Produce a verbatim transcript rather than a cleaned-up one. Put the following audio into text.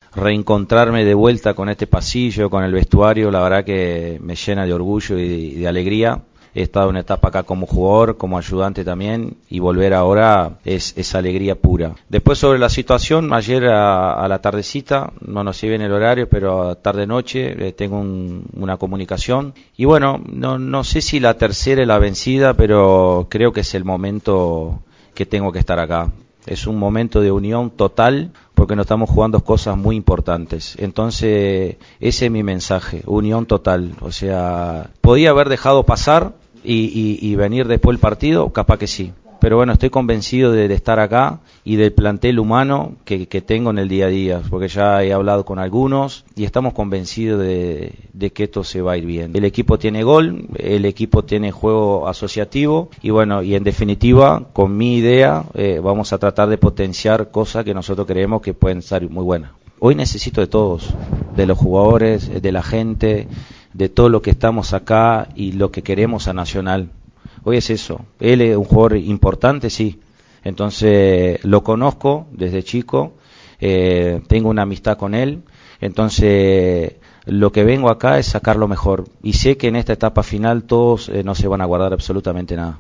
reencontrarme de vuelta con este pasillo, con el vestuario, la verdad que me llena de orgullo y de, y de alegría. He estado en una etapa acá como jugador, como ayudante también, y volver ahora es, es alegría pura. Después sobre la situación, ayer a, a la tardecita, no nos sé bien el horario, pero tarde-noche eh, tengo un, una comunicación. Y bueno, no, no sé si la tercera es la vencida, pero creo que es el momento que tengo que estar acá. Es un momento de unión total porque nos estamos jugando cosas muy importantes. Entonces, ese es mi mensaje, unión total. O sea, podía haber dejado pasar y, y, y venir después del partido, capaz que sí. Pero bueno, estoy convencido de, de estar acá y del plantel humano que, que tengo en el día a día, porque ya he hablado con algunos y estamos convencidos de, de que esto se va a ir bien. El equipo tiene gol, el equipo tiene juego asociativo y bueno, y en definitiva, con mi idea, eh, vamos a tratar de potenciar cosas que nosotros creemos que pueden ser muy buenas. Hoy necesito de todos, de los jugadores, de la gente, de todo lo que estamos acá y lo que queremos a Nacional. Hoy es eso. Él es un jugador importante, sí. Entonces lo conozco desde chico, eh, tengo una amistad con él. Entonces lo que vengo acá es sacar lo mejor. Y sé que en esta etapa final todos eh, no se van a guardar absolutamente nada.